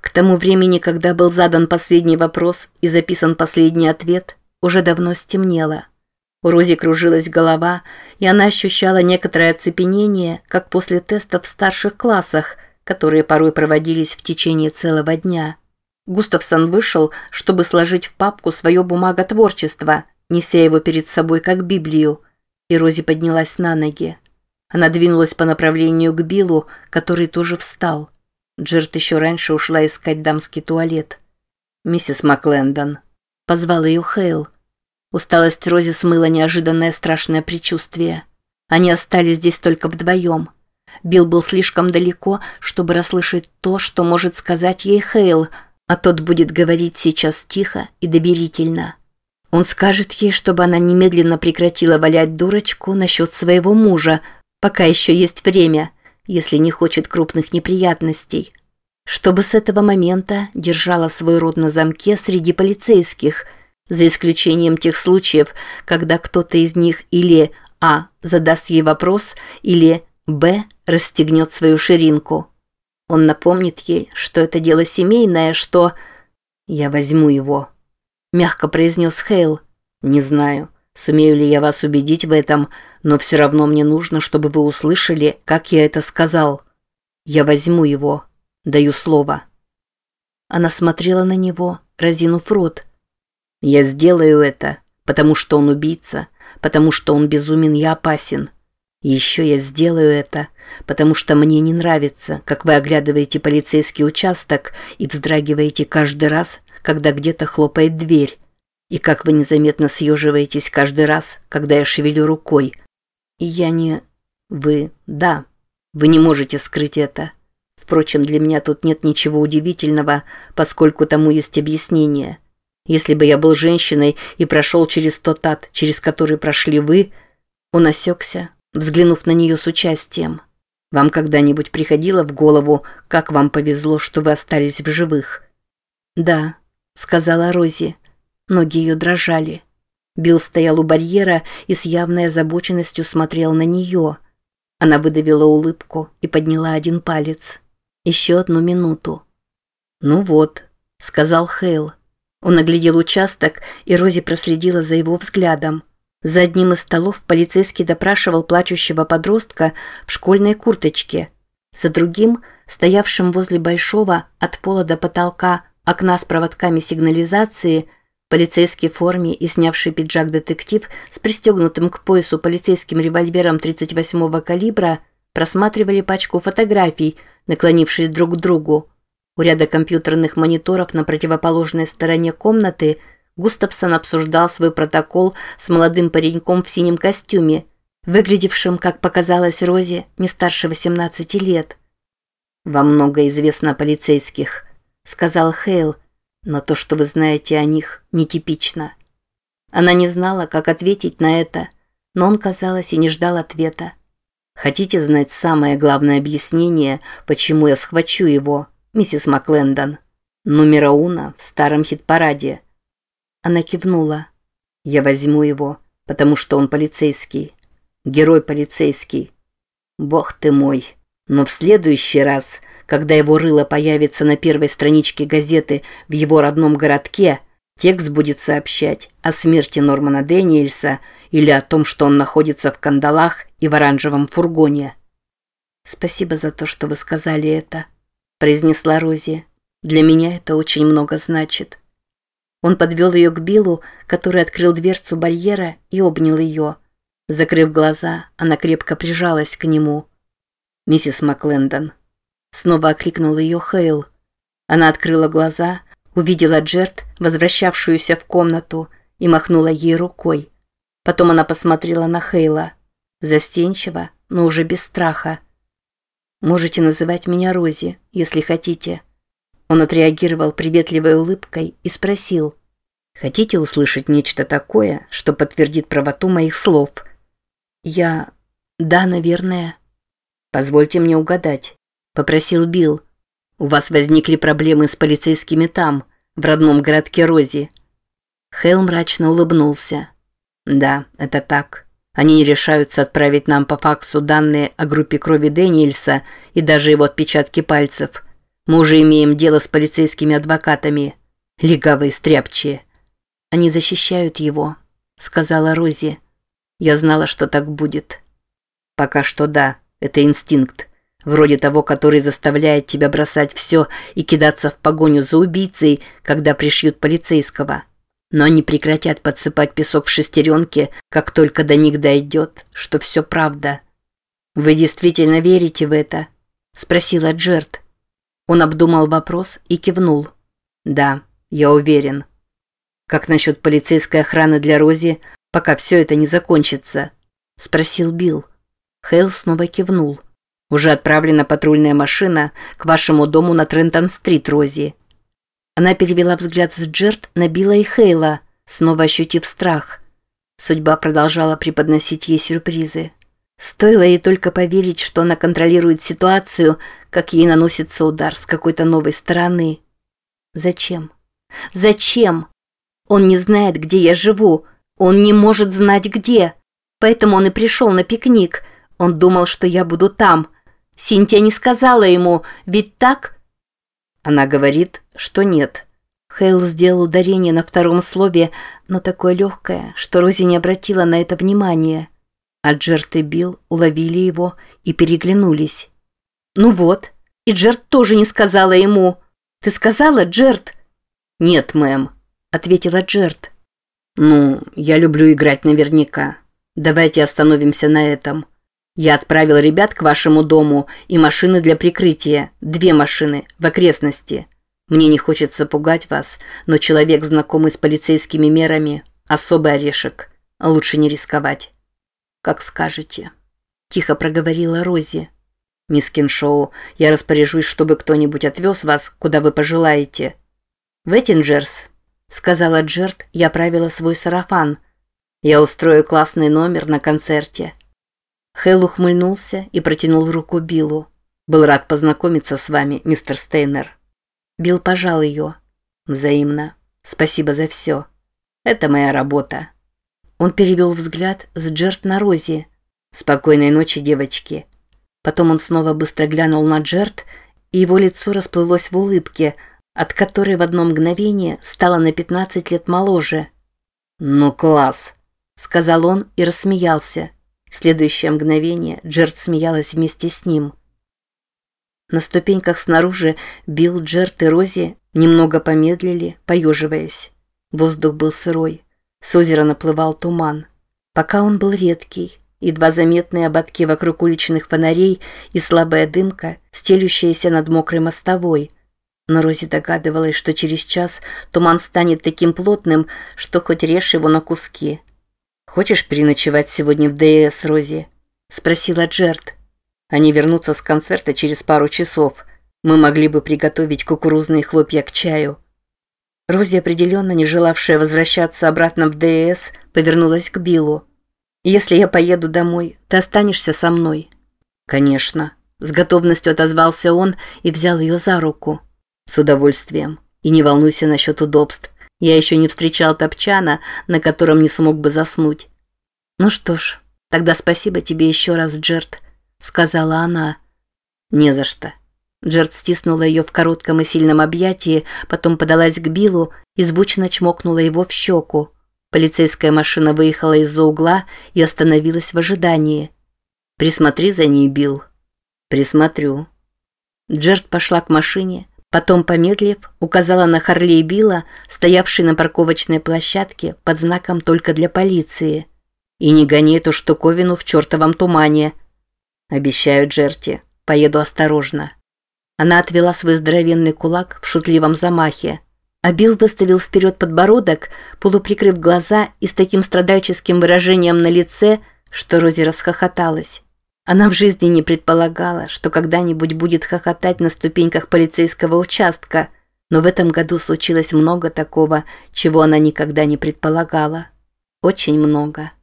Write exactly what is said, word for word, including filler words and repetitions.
К тому времени, когда был задан последний вопрос и записан последний ответ, уже давно стемнело. У Рози кружилась голова, и она ощущала некоторое оцепенение, как после тестов в старших классах, которые порой проводились в течение целого дня. Густавсон вышел, чтобы сложить в папку свое бумаготворчество, неся его перед собой как Библию, и Рози поднялась на ноги. Она двинулась по направлению к Биллу, который тоже встал. Джерд еще раньше ушла искать дамский туалет. «Миссис Маклендон», — позвал ее Хейл. Усталость Рози смыла неожиданное страшное предчувствие. Они остались здесь только вдвоем. Билл был слишком далеко, чтобы расслышать то, что может сказать ей Хейл, а тот будет говорить сейчас тихо и доверительно. Он скажет ей, чтобы она немедленно прекратила валять дурочку насчет своего мужа, пока еще есть время, если не хочет крупных неприятностей. Чтобы с этого момента держала свой рот на замке среди полицейских, за исключением тех случаев, когда кто-то из них или а. задаст ей вопрос, или б. расстегнет свою ширинку. Он напомнит ей, что это дело семейное, что... «Я возьму его», – мягко произнес Хейл. «Не знаю, сумею ли я вас убедить в этом, но все равно мне нужно, чтобы вы услышали, как я это сказал. Я возьму его. Даю слово». Она смотрела на него, разинув рот. «Я сделаю это, потому что он убийца, потому что он безумен и опасен. И еще я сделаю это, потому что мне не нравится, как вы оглядываете полицейский участок и вздрагиваете каждый раз, когда где-то хлопает дверь, и как вы незаметно съеживаетесь каждый раз, когда я шевелю рукой. И я не... Вы... Да, вы не можете скрыть это. Впрочем, для меня тут нет ничего удивительного, поскольку тому есть объяснение. Если бы я был женщиной и прошел через тот ад, через который прошли вы...» Он осекся, взглянув на нее с участием. «Вам когда-нибудь приходило в голову, как вам повезло, что вы остались в живых?» «Да», — сказала Рози. Ноги ее дрожали. Билл стоял у барьера и с явной озабоченностью смотрел на нее. Она выдавила улыбку и подняла один палец. «Еще одну минуту». «Ну вот», — сказал Хейл. Он оглядел участок, и Рози проследила за его взглядом. За одним из столов полицейский допрашивал плачущего подростка в школьной курточке. За другим, стоявшим возле большого от пола до потолка окна с проводками сигнализации, полицейский в форме и снявший пиджак детектив с пристегнутым к поясу полицейским револьвером тридцать восьмого калибра просматривали пачку фотографий, наклонившись друг к другу. У ряда компьютерных мониторов на противоположной стороне комнаты Густавсон обсуждал свой протокол с молодым пареньком в синем костюме, выглядевшим, как показалось Розе, не старше восемнадцати лет. «Вам много известно о полицейских», — сказал Хейл, «но то, что вы знаете о них, нетипично». Она не знала, как ответить на это, но он, казалось, и не ждал ответа. «Хотите знать самое главное объяснение, почему я схвачу его, миссис Маклендон? Номера уна в старом хит-параде». Она кивнула. «Я возьму его, потому что он полицейский. Герой полицейский. Бог ты мой. Но в следующий раз, когда его рыло появится на первой страничке газеты в его родном городке, текст будет сообщать о смерти Нормана Дэниельса или о том, что он находится в кандалах и в оранжевом фургоне». «Спасибо за то, что вы сказали это», – произнесла Рози. «Для меня это очень много значит». Он подвел ее к Биллу, который открыл дверцу барьера и обнял ее. Закрыв глаза, она крепко прижалась к нему. «Миссис Маклендон», — снова окликнул ее Хейл. Она открыла глаза, увидела Джерд, возвращавшуюся в комнату, и махнула ей рукой. Потом она посмотрела на Хейла. Застенчиво, но уже без страха. «Можете называть меня Рози, если хотите». Он отреагировал приветливой улыбкой и спросил: «Хотите услышать нечто такое, что подтвердит правоту моих слов?» «Я... да, наверное». «Позвольте мне угадать», – попросил Билл. «У вас возникли проблемы с полицейскими там, в родном городке Рози?» Хейл мрачно улыбнулся. «Да, это так. Они не решаются отправить нам по факсу данные о группе крови Дэниельса и даже его отпечатки пальцев. Мы уже имеем дело с полицейскими адвокатами. Легавые стряпчие. Они защищают его, сказала Рози. Я знала, что так будет. Пока что да, это инстинкт. Вроде того, который заставляет тебя бросать все и кидаться в погоню за убийцей, когда пришьют полицейского. Но они прекратят подсыпать песок в шестеренки, как только до них дойдет, что все правда. «Вы действительно верите в это?» – спросила Джерт. Он обдумал вопрос и кивнул. «Да, я уверен». «Как насчет полицейской охраны для Рози, пока все это не закончится?» – спросил Билл. Хейл снова кивнул. «Уже отправлена патрульная машина к вашему дому на Трентон-стрит, Рози». Она перевела взгляд с Джерт на Билла и Хейла, снова ощутив страх. Судьба продолжала преподносить ей сюрпризы. Стоило ей только поверить, что она контролирует ситуацию, как ей наносится удар с какой-то новой стороны. Зачем? Зачем? Он не знает, где я живу. Он не может знать, где. Поэтому он и пришел на пикник. Он думал, что я буду там. Синтия не сказала ему, ведь так? Она говорит, что нет. Хейл сделал ударение на втором слове, но такое легкое, что Рози не обратила на это внимания. А Джерт и Билл уловили его и переглянулись. «Ну вот, и Джерт тоже не сказала ему. Ты сказала, Джерт?» «Нет, мэм», — ответила Джерт. «Ну, я люблю играть наверняка. Давайте остановимся на этом. Я отправил ребят к вашему дому и машины для прикрытия, две машины, в окрестности. Мне не хочется пугать вас, но человек, знакомый с полицейскими мерами, особый орешек. Лучше не рисковать». «Как скажете», – тихо проговорила Рози. «Мисс Киншоу, я распоряжусь, чтобы кто-нибудь отвез вас, куда вы пожелаете». «В Эттинджерс», – сказала Джерт и оправила свой сарафан. «Я устрою классный номер на концерте». Хейл ухмыльнулся и протянул руку Биллу. «Был рад познакомиться с вами, мистер Стейнер». Билл пожал ее. «Взаимно. Спасибо за все. Это моя работа». Он перевел взгляд с Джерт на Рози. «Спокойной ночи, девочки». Потом он снова быстро глянул на Джерт, и его лицо расплылось в улыбке, от которой в одно мгновение стало на пятнадцать лет моложе. «Ну класс», — сказал он и рассмеялся. В следующее мгновение Джерт смеялась вместе с ним. На ступеньках снаружи Билл, Джерт и Рози немного помедлили, поеживаясь. Воздух был сырой. С озера наплывал туман. Пока он был редкий, едва заметные ободки вокруг уличных фонарей и слабая дымка, стелющаяся над мокрой мостовой. Но Рози догадывалась, что через час туман станет таким плотным, что хоть режь его на куски. «Хочешь переночевать сегодня в ДС, Рози?» – спросила Джерт. «Они вернутся с концерта через пару часов. Мы могли бы приготовить кукурузные хлопья к чаю». Рози, определенно не желавшая возвращаться обратно в ДС, повернулась к Биллу. «Если я поеду домой, ты останешься со мной?» «Конечно», – с готовностью отозвался он и взял ее за руку. «С удовольствием. И не волнуйся насчет удобств. Я еще не встречал топчана, на котором не смог бы заснуть». «Ну что ж, тогда спасибо тебе еще раз, Джерт», – сказала она. «Не за что». Джерт стиснула ее в коротком и сильном объятии, потом подалась к Биллу и звучно чмокнула его в щеку. Полицейская машина выехала из-за угла и остановилась в ожидании. «Присмотри за ней, Билл». «Присмотрю». Джерт пошла к машине, потом, помедлив, указала на Харлей Билла, стоявший на парковочной площадке под знаком «Только для полиции». «И не гони эту штуковину в чертовом тумане». «Обещаю, Джерти, поеду осторожно». Она отвела свой здоровенный кулак в шутливом замахе. А Билл выставил вперед подбородок, полуприкрыв глаза и с таким страдальческим выражением на лице, что Рози расхохоталась. Она в жизни не предполагала, что когда-нибудь будет хохотать на ступеньках полицейского участка, но в этом году случилось много такого, чего она никогда не предполагала. Очень много.